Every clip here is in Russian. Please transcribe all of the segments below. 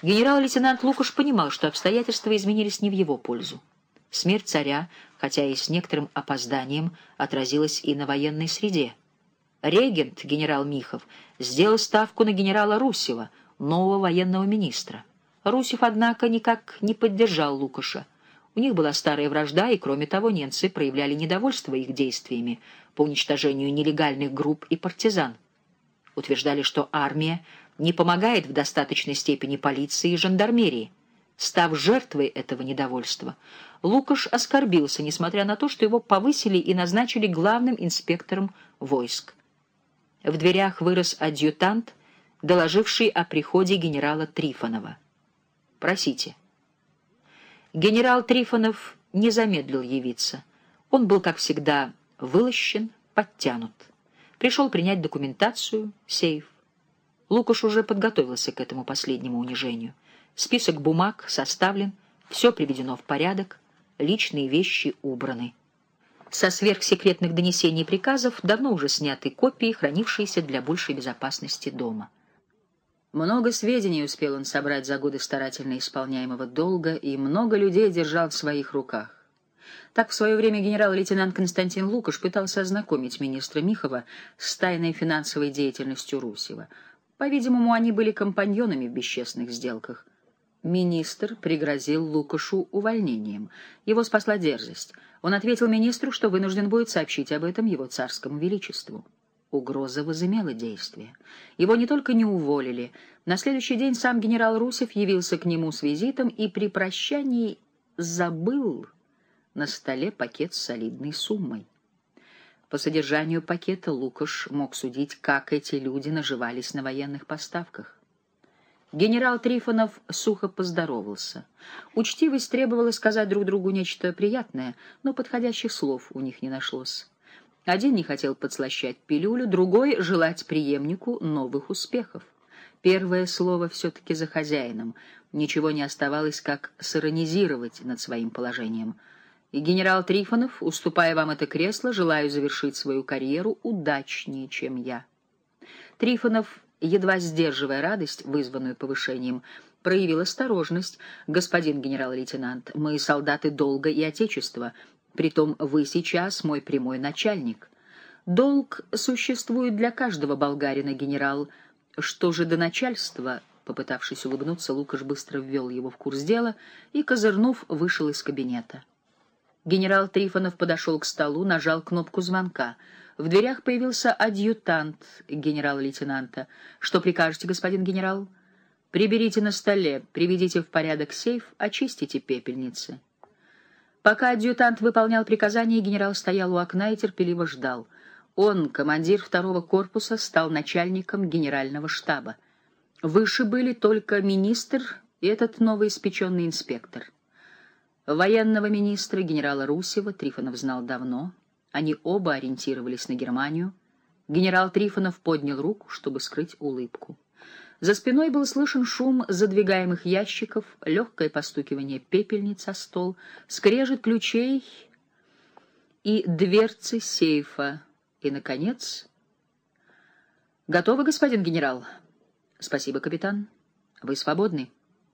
Генерал-лейтенант Лукаш понимал, что обстоятельства изменились не в его пользу. Смерть царя, хотя и с некоторым опозданием, отразилась и на военной среде. Регент, генерал Михов, сделал ставку на генерала Русева, нового военного министра. Русев, однако, никак не поддержал Лукаша. У них была старая вражда, и, кроме того, немцы проявляли недовольство их действиями по уничтожению нелегальных групп и партизан. Утверждали, что армия не помогает в достаточной степени полиции и жандармерии. Став жертвой этого недовольства, Лукаш оскорбился, несмотря на то, что его повысили и назначили главным инспектором войск. В дверях вырос адъютант, доложивший о приходе генерала Трифонова. «Просите». Генерал Трифонов не замедлил явиться. Он был, как всегда, вылощен, подтянут. Пришел принять документацию, сейф. Лукаш уже подготовился к этому последнему унижению. Список бумаг составлен, все приведено в порядок, личные вещи убраны. Со сверхсекретных донесений и приказов давно уже сняты копии, хранившиеся для большей безопасности дома. Много сведений успел он собрать за годы старательно исполняемого долга, и много людей держал в своих руках. Так в свое время генерал-лейтенант Константин Лукаш пытался ознакомить министра Михова с тайной финансовой деятельностью Русева. По-видимому, они были компаньонами в бесчестных сделках. Министр пригрозил Лукашу увольнением. Его спасла дерзость. Он ответил министру, что вынужден будет сообщить об этом его царскому величеству. Угроза возымела действие. Его не только не уволили. На следующий день сам генерал Русев явился к нему с визитом и при прощании забыл на столе пакет с солидной суммой. По содержанию пакета Лукаш мог судить, как эти люди наживались на военных поставках. Генерал Трифонов сухо поздоровался. Учтивость требовала сказать друг другу нечто приятное, но подходящих слов у них не нашлось. Один не хотел подслащать пилюлю, другой — желать преемнику новых успехов. Первое слово все-таки за хозяином. Ничего не оставалось, как сиронизировать над своим положением. И генерал Трифонов, уступая вам это кресло, желаю завершить свою карьеру удачнее, чем я. Трифонов, едва сдерживая радость, вызванную повышением, проявил осторожность. «Господин генерал-лейтенант, мы солдаты долга и отечества. Притом вы сейчас мой прямой начальник. Долг существует для каждого болгарина, генерал. Что же до начальства?» Попытавшись улыбнуться, Лукаш быстро ввел его в курс дела и, козырнув, вышел из кабинета. Генерал Трифонов подошел к столу, нажал кнопку звонка. В дверях появился адъютант генерала-лейтенанта. «Что прикажете, господин генерал?» «Приберите на столе, приведите в порядок сейф, очистите пепельницы». Пока адъютант выполнял приказание, генерал стоял у окна и терпеливо ждал. Он, командир второго корпуса, стал начальником генерального штаба. Выше были только министр и этот новоиспеченный инспектор. Военного министра, генерала Русева, Трифонов знал давно. Они оба ориентировались на Германию. Генерал Трифонов поднял руку, чтобы скрыть улыбку. За спиной был слышен шум задвигаемых ящиков, легкое постукивание пепельниц о стол, скрежет ключей и дверцы сейфа. И, наконец... «Готовы, господин генерал?» «Спасибо, капитан. Вы свободны?»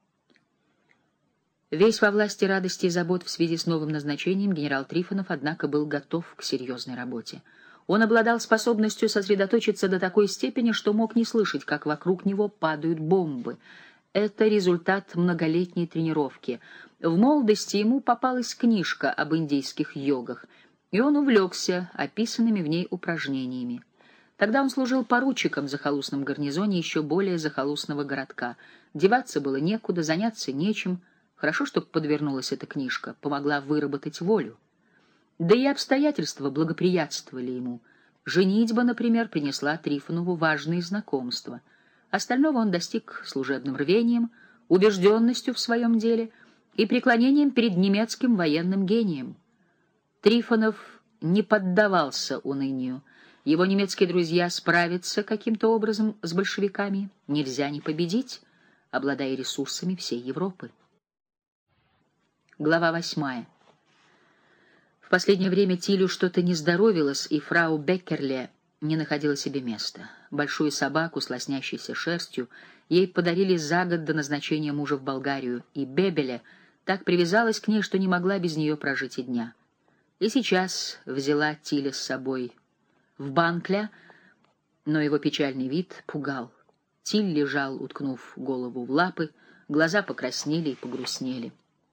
Весь во власти радости и забот в связи с новым назначением, генерал Трифонов, однако, был готов к серьезной работе. Он обладал способностью сосредоточиться до такой степени, что мог не слышать, как вокруг него падают бомбы. Это результат многолетней тренировки. В молодости ему попалась книжка об индийских йогах, и он увлекся описанными в ней упражнениями. Тогда он служил поручиком в захолустном гарнизоне еще более захолустного городка. Деваться было некуда, заняться нечем. Хорошо, что подвернулась эта книжка, помогла выработать волю. Да и обстоятельства благоприятствовали ему. Женитьба, например, принесла Трифонову важные знакомства. Остального он достиг служебным рвением, убежденностью в своем деле и преклонением перед немецким военным гением. Трифонов не поддавался унынию. Его немецкие друзья справятся каким-то образом с большевиками. Нельзя не победить, обладая ресурсами всей Европы. Глава 8. В последнее время Тилю что-то не здоровилось, и фрау Беккерле не находила себе места. Большую собаку с лоснящейся шерстью ей подарили за год до назначения мужа в Болгарию, и Бебеле так привязалась к ней, что не могла без нее прожить и дня. И сейчас взяла Тиля с собой в Банкля, но его печальный вид пугал. Тиль лежал, уткнув голову в лапы, глаза покраснели и погрустнели.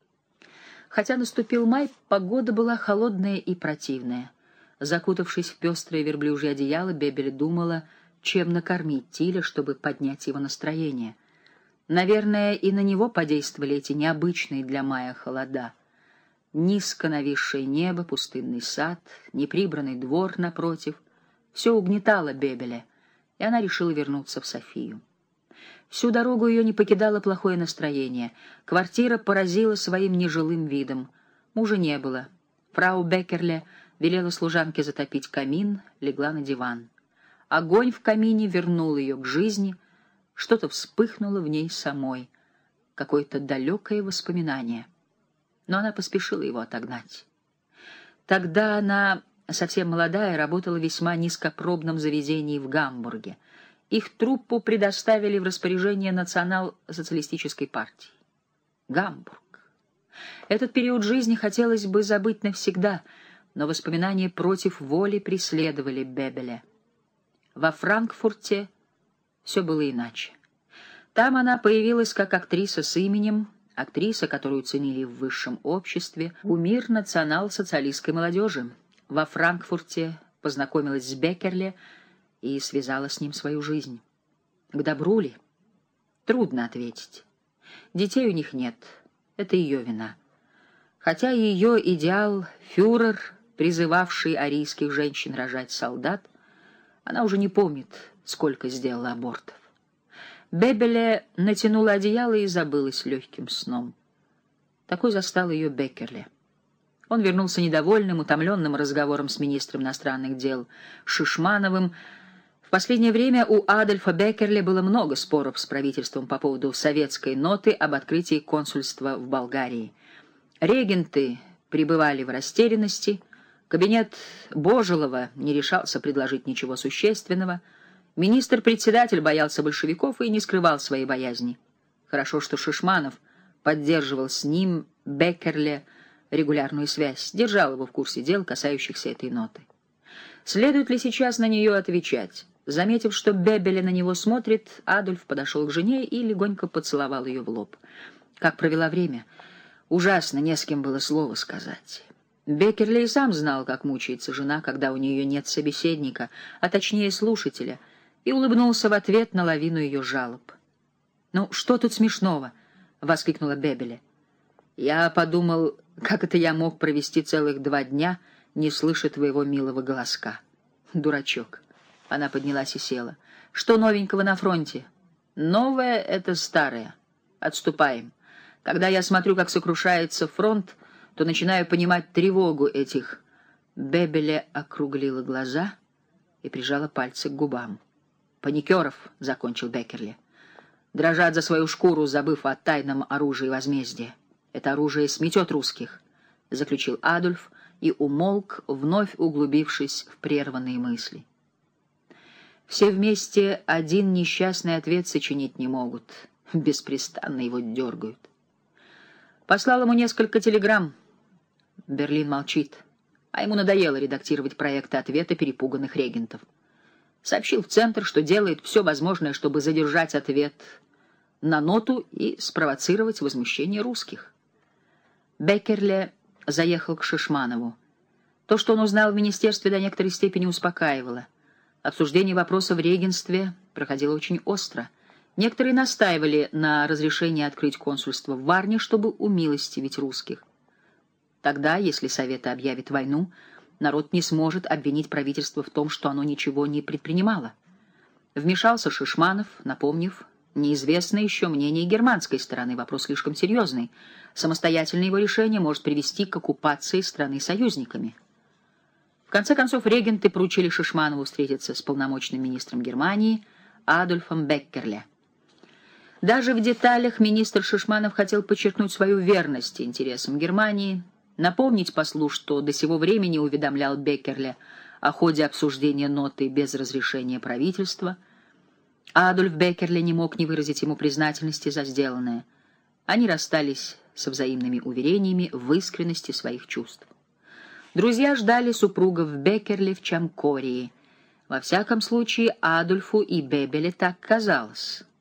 Хотя наступил май, погода была холодная и противная. Закутавшись в пестрое верблюжье одеяло, Бебель думала, чем накормить Тиля, чтобы поднять его настроение. Наверное, и на него подействовали эти необычные для мая холода. Низко нависшее небо, пустынный сад, неприбранный двор напротив — все угнетало Бебеля, и она решила вернуться в Софию. Всю дорогу ее не покидало плохое настроение. Квартира поразила своим нежилым видом. Мужа не было. Фрау Беккерле велела служанке затопить камин, легла на диван. Огонь в камине вернул ее к жизни, что-то вспыхнуло в ней самой, какое-то далекое воспоминание. Но она поспешила его отогнать. Тогда она, совсем молодая, работала в весьма низкопробном заведении в Гамбурге. Их труппу предоставили в распоряжение национал-социалистической партии. Гамбург. Этот период жизни хотелось бы забыть навсегда, но воспоминания против воли преследовали Бебеля. Во Франкфурте все было иначе. Там она появилась как актриса с именем, актриса, которую ценили в высшем обществе, кумир национал-социалистской молодежи. Во Франкфурте познакомилась с Беккерле и связала с ним свою жизнь. К добру ли? Трудно ответить. Детей у них нет. Это ее вина. Хотя ее идеал — фюрер, призывавший арийских женщин рожать солдат, она уже не помнит, сколько сделала абортов. Бебеле натянула одеяло и забылась легким сном. Такой застал ее Беккерле. Он вернулся недовольным, утомленным разговором с министром иностранных дел Шишмановым. В последнее время у Адольфа Беккерле было много споров с правительством по поводу советской ноты об открытии консульства в Болгарии. Регенты пребывали в растерянности, кабинет Божилова не решался предложить ничего существенного, министр-председатель боялся большевиков и не скрывал своей боязни. Хорошо, что Шишманов поддерживал с ним, Беккерле, регулярную связь, держал его в курсе дел, касающихся этой ноты. Следует ли сейчас на нее отвечать? Заметив, что Бебеле на него смотрит, Адольф подошел к жене и легонько поцеловал ее в лоб. Как провела время? Ужасно, не с кем было слова сказать. Беккерле и сам знал, как мучается жена, когда у нее нет собеседника, а точнее слушателя, и улыбнулся в ответ на лавину ее жалоб. «Ну, что тут смешного?» — воскликнула Бебеле. «Я подумал, как это я мог провести целых 2 дня, не слыша твоего милого голоска. Дурачок». Она поднялась и села. «Что новенького на фронте?» «Новое — это старое. Отступаем. Когда я смотрю, как сокрушается фронт, то начинаю понимать тревогу этих...» Бебеле округлила глаза и прижала пальцы к губам. «Паникеров», — закончил Беккерле. «Дрожат за свою шкуру, забыв о тайном оружии возмездия. Это оружие сметет русских», — заключил Адольф и умолк, вновь углубившись в прерванные мысли. Все вместе один несчастный ответ сочинить не могут, беспрестанно его дергают. Послал ему несколько телеграмм. Берлин молчит, а ему надоело редактировать проекты ответа перепуганных регентов. Сообщил в Центр, что делает все возможное, чтобы задержать ответ на ноту и спровоцировать возмущение русских. Беккерле заехал к Шишманову. То, что он узнал в министерстве, до некоторой степени успокаивало. Обсуждение вопроса в регенстве проходило очень остро. Некоторые настаивали на разрешении открыть консульство в Варне, чтобы умилостивить русских. Тогда, если Советы объявят войну, народ не сможет обвинить правительство в том, что оно ничего не предпринимало. Вмешался Шишманов, напомнив неизвестное еще мнение германской стороны, вопрос слишком серьезный. Самостоятельное его решение может привести к оккупации страны союзниками. В конце концов, регенты поручили Шишманову встретиться с полномочным министром Германии Адольфом Беккерле. Даже в деталях министр Шишманов хотел подчеркнуть свою верность интересам Германии, напомнить послу, что до сего времени уведомлял Беккерле о ходе обсуждения ноты без разрешения правительства. Адольф Беккерли не мог не выразить ему признательности за сделанное. Они расстались со взаимными уверениями в искренности своих чувств. Друзья ждали супругов Беккерли в Чамкории. Во всяком случае, Адольфу и Бебеле так казалось.